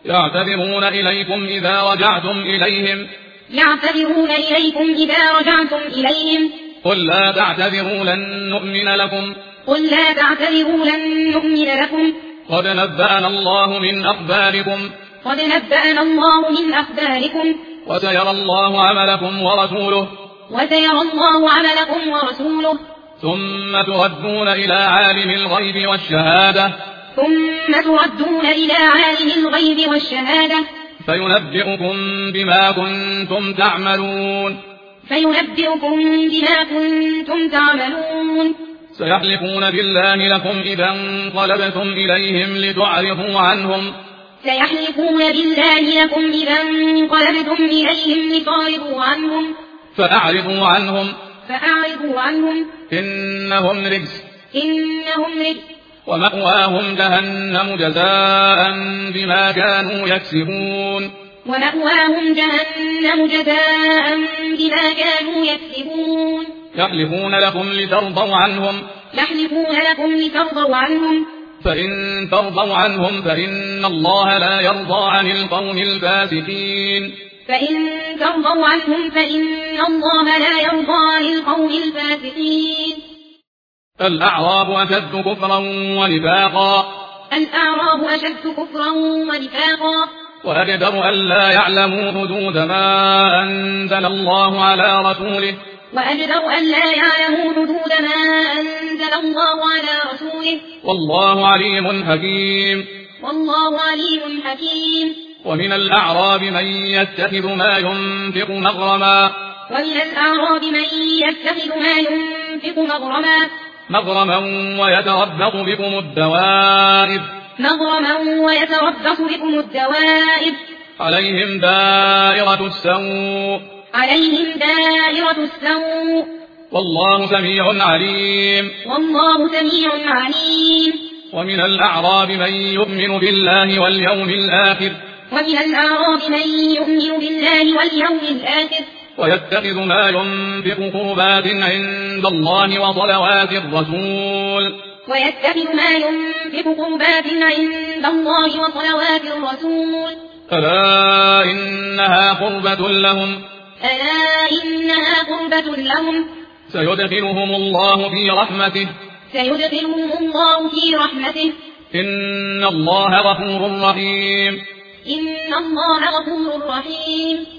يعتذرون إليكم إذا رجعتم إليهم قل لا تعتذروا لن نؤمن لكم قد نبأنا الله من أخباركم وسيرى الله عملكم ورسوله ثم تردون إلى عالم الغيب والشهادة فينبئكم بما كنتم تعملون سيحلفون بالله لكم إذا انقلبتم إليهم لتعرضوا عنهم فأعرضوا عنهم إنهم رجس ومأواهم جهنم جزاء بما كانوا يكسبون يحلفون لكم لترضوا عنهم فإن ترضوا عنهم فإن الله لا يرضى عن القوم الفاسقين الأعراب أشد كفرا ونفاقا وأجدر أن لا يعلموا حدود ما أنزل الله على رسوله والله عليم حكيم ومن الأعراب من يتخذ ما ينفق مغرما ويتربص بكم الدوائر عليهم دائرة السوء والله سميع عليم ومن الأعراب من يؤمن بالله واليوم الآخر ويتخذ ما ينفق قربات عند الله وصلوات الرسول ألا إنها قربة لهم سيدخلهم الله في رحمته إن الله غفور رحيم